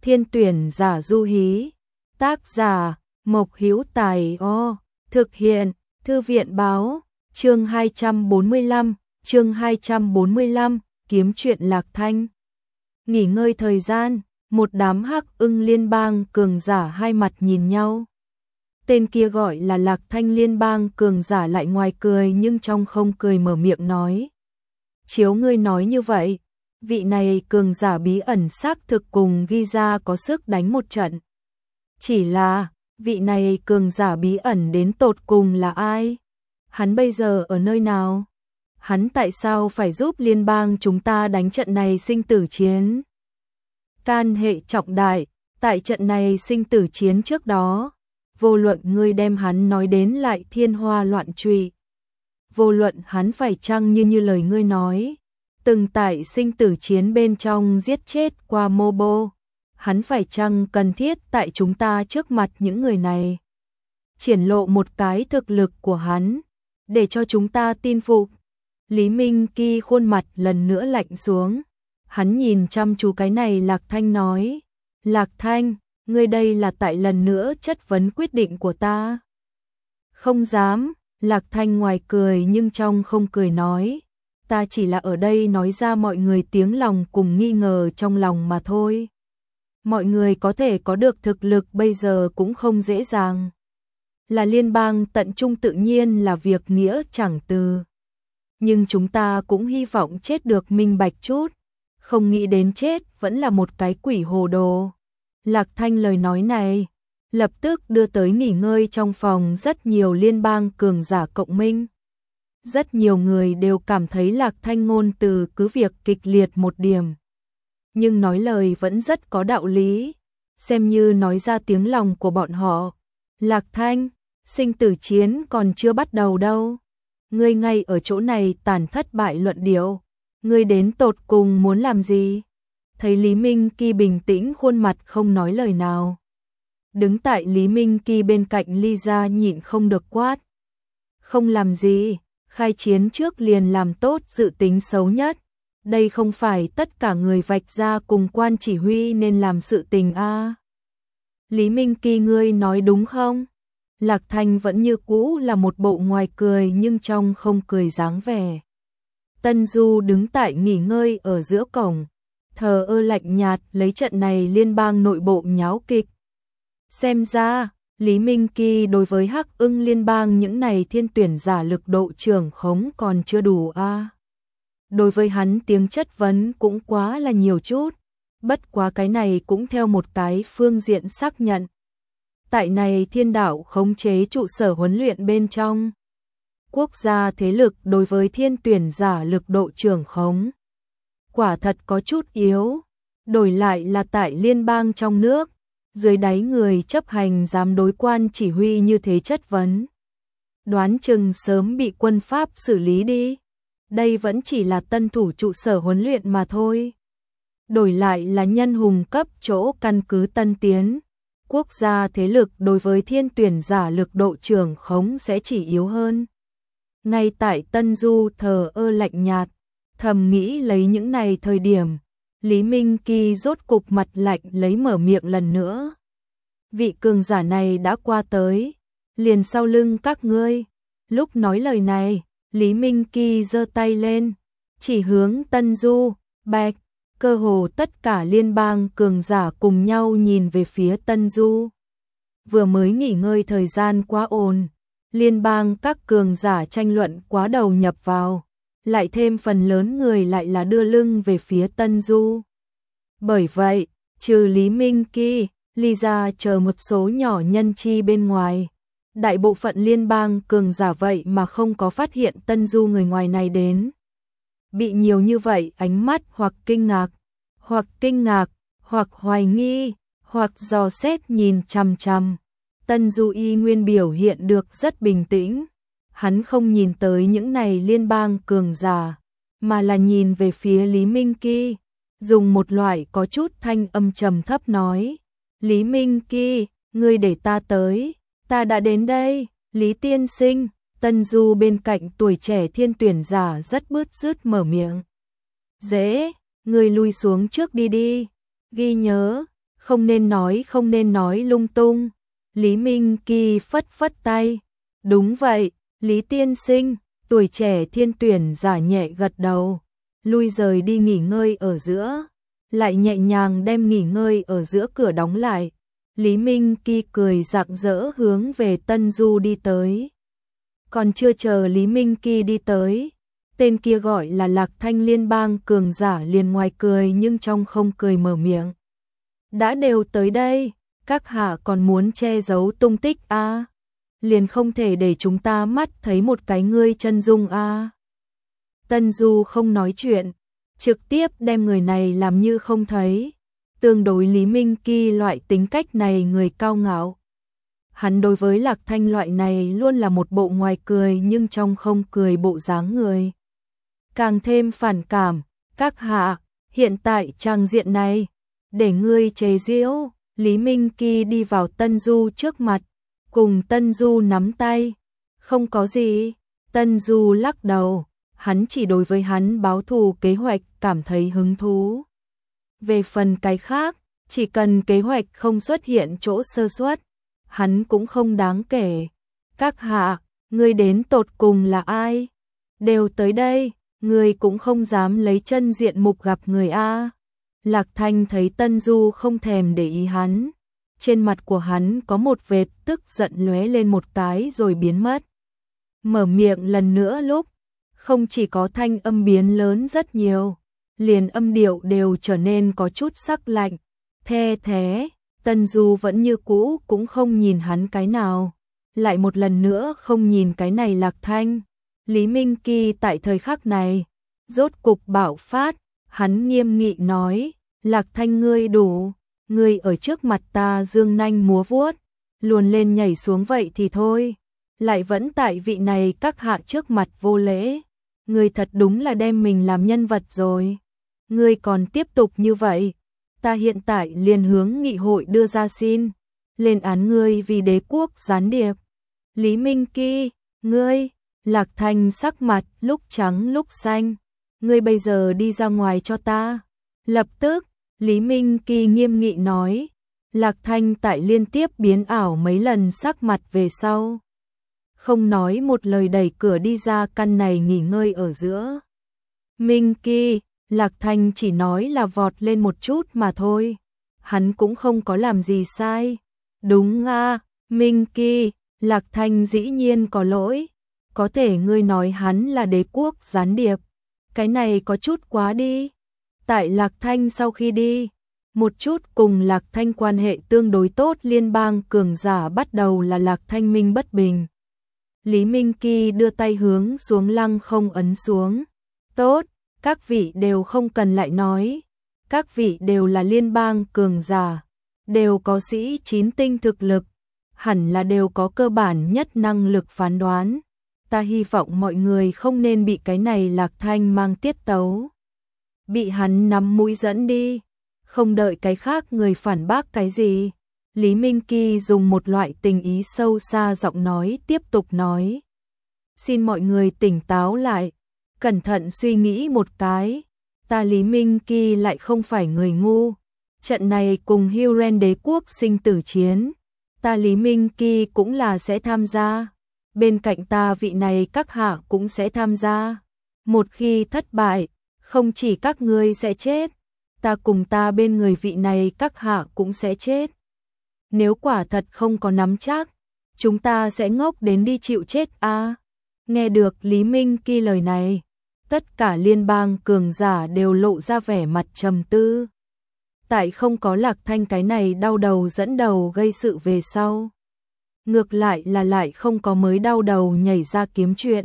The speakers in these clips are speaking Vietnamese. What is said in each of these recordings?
Thiên tuyển giả Du Hí. Tác giả Mộc Hữu Tài. Thực hiện Thư viện báo. Chương 245, kiếm truyện Lạc Thanh. Nghỉ ngơi thời gian, một đám Hắc Ưng liên bang cường giả hai mặt nhìn nhau. Tên kia gọi là Lạc Thanh liên bang cường giả lại ngoài cười nhưng trong không cười mở miệng nói. Chiếu ngươi nói như vậy, vị này cường giả bí ẩn xác thực cùng ghi ra có sức đánh một trận. Chỉ là, vị này cường giả bí ẩn đến tột cùng là ai? Hắn bây giờ ở nơi nào? Hắn tại sao phải giúp liên bang chúng ta đánh trận này sinh tử chiến? Can hệ trọng đại, tại trận này sinh tử chiến trước đó, vô luận ngươi đem hắn nói đến lại thiên hoa loạn truy. Vô luận hắn phải chăng như lời ngươi nói, từng tại sinh tử chiến bên trong giết chết qua Mobo, hắn phải chăng cần thiết tại chúng ta trước mặt những người này triển lộ một cái thực lực của hắn, để cho chúng ta tin phục. Lý Minh Kỳ khuôn mặt lần nữa lạnh xuống, hắn nhìn chăm chú cái này Lạc Thanh nói, Lạc Thanh, ngươi đây là tại lần nữa chất vấn quyết định của ta. Không dám, Lạc Thanh ngoài cười nhưng trong không cười nói, ta chỉ là ở đây nói ra mọi người tiếng lòng cùng nghi ngờ trong lòng mà thôi. Mọi người có thể có được thực lực bây giờ cũng không dễ dàng. Là liên bang tận trung tự nhiên là việc nghĩa chẳng từ. Nhưng chúng ta cũng hy vọng chết được minh bạch chút, không nghĩ đến chết vẫn là một cái quỷ hồ đồ. Lạc Thanh lời nói này, lập tức đưa tới nghỉ ngơi trong phòng rất nhiều liên bang cường giả cộng minh. Rất nhiều người đều cảm thấy Lạc Thanh ngôn từ cứ việc kịch liệt một điểm. Nhưng nói lời vẫn rất có đạo lý, xem như nói ra tiếng lòng của bọn họ. Lạc Thanh, sinh tử chiến còn chưa bắt đầu đâu. Ngươi ngay ở chỗ này tàn thất bại luận điệu. Ngươi đến tột cùng muốn làm gì? Thấy Lý Minh Kỳ bình tĩnh khuôn mặt không nói lời nào. Đứng tại Lý Minh Kỳ bên cạnh Lisa nhịn không được quát. Không làm gì, khai chiến trước liền làm tốt dự tính xấu nhất. Đây không phải tất cả người vạch ra cùng quan chỉ huy nên làm sự tình a. Lý Minh Kỳ ngươi nói đúng không? Lạc Thanh vẫn như cũ là một bộ ngoài cười nhưng trong không cười dáng vẻ. Tân Du đứng tại nghỉ ngơi ở giữa cổng, thờ ơ lạnh nhạt lấy trận này liên bang nội bộ nháo kịch. Xem ra, Lý Minh Kỳ đối với Hắc Ưng liên bang những này thiên tuyển giả lực độ trưởng khống còn chưa đủ a. Đối với hắn tiếng chất vấn cũng quá là nhiều chút, bất quá cái này cũng theo một cái phương diện xác nhận. Tại này thiên đạo khống chế trụ sở huấn luyện bên trong. Quốc gia thế lực đối với thiên tuyển giả lực độ trưởng khống. Quả thật có chút yếu, đổi lại là tại liên bang trong nước, dưới đáy người chấp hành dám đối quan chỉ huy như thế chất vấn. Đoán chừng sớm bị quân Pháp xử lý đi. Đây vẫn chỉ là tân thủ trụ sở huấn luyện mà thôi. Đổi lại là nhân hùng cấp chỗ căn cứ Tân Tiến. Quốc gia thế lực đối với thiên tuyển giả lực độ trưởng khống sẽ chỉ yếu hơn. Ngay tại Tân Du thờ ơ lạnh nhạt, thầm nghĩ lấy những này thời điểm, Lý Minh Kỳ rốt cục mặt lạnh lấy mở miệng lần nữa. Vị cường giả này đã qua tới, liền sau lưng các ngươi. Lúc nói lời này, Lý Minh Kỳ giơ tay lên, chỉ hướng Tân Du, Bạch. Cơ hồ tất cả liên bang cường giả cùng nhau nhìn về phía Tân Du. Vừa mới nghỉ ngơi thời gian quá ồn, liên bang các cường giả tranh luận quá đầu nhập vào, lại thêm phần lớn người lại là đưa lưng về phía Tân Du. Bởi vậy, trừ Lý Minh Kỳ, Lisa chờ một số nhỏ nhân chi bên ngoài, đại bộ phận liên bang cường giả vậy mà không có phát hiện Tân Du người ngoài này đến. Bị nhiều như vậy ánh mắt hoặc kinh ngạc, hoặc hoài nghi, hoặc dò xét nhìn chằm chằm. Tân Du y nguyên biểu hiện được rất bình tĩnh. Hắn không nhìn tới những này liên bang cường giả, mà là nhìn về phía Lý Minh Kỳ, dùng một loại có chút thanh âm trầm thấp nói. Lý Minh Kỳ, ngươi để ta tới, ta đã đến đây, Lý tiên sinh. Tân Du bên cạnh tuổi trẻ thiên tuyển giả rất bứt rứt mở miệng. Dễ, ngươi lui xuống trước đi đi. Ghi nhớ, không nên nói lung tung. Lý Minh Kỳ phất phất tay. Đúng vậy, Lý tiên sinh, tuổi trẻ thiên tuyển giả nhẹ gật đầu, lui rời đi nghỉ ngơi ở giữa, lại nhẹ nhàng đem nghỉ ngơi ở giữa cửa đóng lại. Lý Minh Kỳ cười rạng rỡ hướng về Tân Du đi tới. Còn chưa chờ Lý Minh Kỳ đi tới, tên kia gọi là Lạc Thanh liên bang cường giả liền ngoài cười nhưng trong không cười mở miệng. Đã đều tới đây, các hạ còn muốn che giấu tung tích à? Liền không thể để chúng ta mắt thấy một cái ngươi chân dung à? Tân Du không nói chuyện, trực tiếp đem người này làm như không thấy. Tương đối Lý Minh Kỳ loại tính cách này người cao ngạo. Hắn đối với Lạc Thanh loại này luôn là một bộ ngoài cười nhưng trong không cười bộ dáng người. Càng thêm phản cảm, các hạ, hiện tại trang diện này, để ngươi chế giễu. Lý Minh Kỳ đi vào Tân Du trước mặt, cùng Tân Du nắm tay. Không có gì, Tân Du lắc đầu, hắn chỉ đối với hắn báo thù kế hoạch cảm thấy hứng thú. Về phần cái khác, chỉ cần kế hoạch không xuất hiện chỗ sơ suất, hắn cũng không đáng kể. Các hạ, ngươi đến tột cùng là ai? Đều tới đây, ngươi cũng không dám lấy chân diện mục gặp người a. Lạc Thanh thấy Tân Du không thèm để ý hắn, trên mặt của hắn có một vệt tức giận lóe lên một cái rồi biến mất. Mở miệng lần nữa lúc, không chỉ có thanh âm biến lớn rất nhiều, liền âm điệu đều trở nên có chút sắc lạnh. The thế, Tân Du vẫn như cũ cũng không nhìn hắn cái nào, lại một lần nữa không nhìn cái này Lạc Thanh. Lý Minh Kỳ tại thời khắc này, rốt cục bạo phát, hắn nghiêm nghị nói, Lạc Thanh ngươi đủ, ngươi ở trước mặt ta dương nanh múa vuốt, luồn lên nhảy xuống vậy thì thôi, lại vẫn tại vị này các hạ trước mặt vô lễ, ngươi thật đúng là đem mình làm nhân vật rồi, ngươi còn tiếp tục như vậy, ta hiện tại liền hướng nghị hội đưa ra xin, lên án ngươi vì đế quốc gián điệp. Lý Minh Kỳ, ngươi, Lạc Thanh sắc mặt lúc trắng lúc xanh, ngươi bây giờ đi ra ngoài cho ta. Lập tức, Lý Minh Kỳ nghiêm nghị nói, Lạc Thanh tại liên tiếp biến ảo mấy lần sắc mặt về sau. Không nói một lời đẩy cửa đi ra căn này nghỉ ngơi ở giữa. Minh Kỳ, Lạc Thanh chỉ nói là vọt lên một chút mà thôi. Hắn cũng không có làm gì sai. Đúng à, Minh Kỳ, Lạc Thanh dĩ nhiên có lỗi. Có thể ngươi nói hắn là đế quốc gián điệp. Cái này có chút quá đi. Tại Lạc Thanh sau khi đi, một chút cùng Lạc Thanh quan hệ tương đối tốt liên bang cường giả bắt đầu là Lạc Thanh minh bất bình. Lý Minh Kỳ đưa tay hướng xuống lăng không ấn xuống. Tốt, các vị đều không cần lại nói. Các vị đều là liên bang cường giả, đều có sĩ 9 tinh thực lực, hẳn là đều có cơ bản nhất năng lực phán đoán. Ta hy vọng mọi người không nên bị cái này Lạc Thanh mang tiết tấu. Bị hắn nắm mũi dẫn đi, không đợi cái khác người phản bác cái gì. Lý Minh Kỳ dùng một loại tình ý sâu xa giọng nói tiếp tục nói. Xin mọi người tỉnh táo lại, cẩn thận suy nghĩ một cái. Ta Lý Minh Kỳ lại không phải người ngu. Trận này cùng Huren đế quốc sinh tử chiến, ta Lý Minh Kỳ cũng là sẽ tham gia. Bên cạnh ta vị này các hạ cũng sẽ tham gia. Một khi thất bại, không chỉ các ngươi sẽ chết, ta cùng ta bên người vị này các hạ cũng sẽ chết. Nếu quả thật không có nắm chắc, chúng ta sẽ ngốc đến đi chịu chết à. Nghe được Lý Minh Kỳ lời này, tất cả liên bang cường giả đều lộ ra vẻ mặt trầm tư. Tại không có Lạc Thanh cái này đau đầu dẫn đầu gây sự về sau. Ngược lại là lại không có mới đau đầu nhảy ra kiếm chuyện.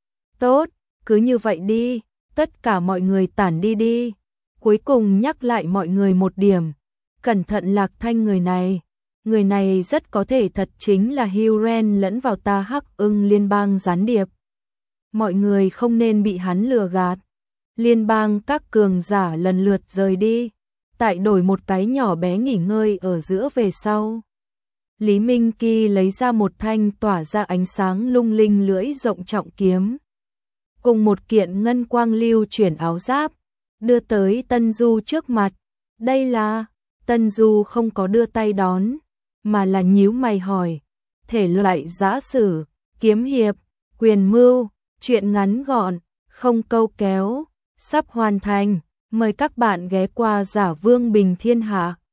Tốt, cứ như vậy đi, tất cả mọi người tản đi đi. Cuối cùng nhắc lại mọi người một điểm. Cẩn thận Lạc Thanh người này rất có thể thật chính là Huren lẫn vào ta Hắc Ưng liên bang gián điệp. Mọi người không nên bị hắn lừa gạt. Liên bang các cường giả lần lượt rời đi, tại đổi một cái nhỏ bé nghỉ ngơi ở giữa về sau. Lý Minh Kỳ lấy ra một thanh tỏa ra ánh sáng lung linh lưỡi rộng trọng kiếm, cùng một kiện ngân quang lưu chuyển áo giáp, đưa tới Tân Du trước mặt. Đây là Tân Du không có đưa tay đón, mà là nhíu mày hỏi, thể loại giã sử, kiếm hiệp, quyền mưu, truyện ngắn gọn, không câu kéo, sắp hoàn thành, mời các bạn ghé qua Giả Vương Bình Thiên Hạ.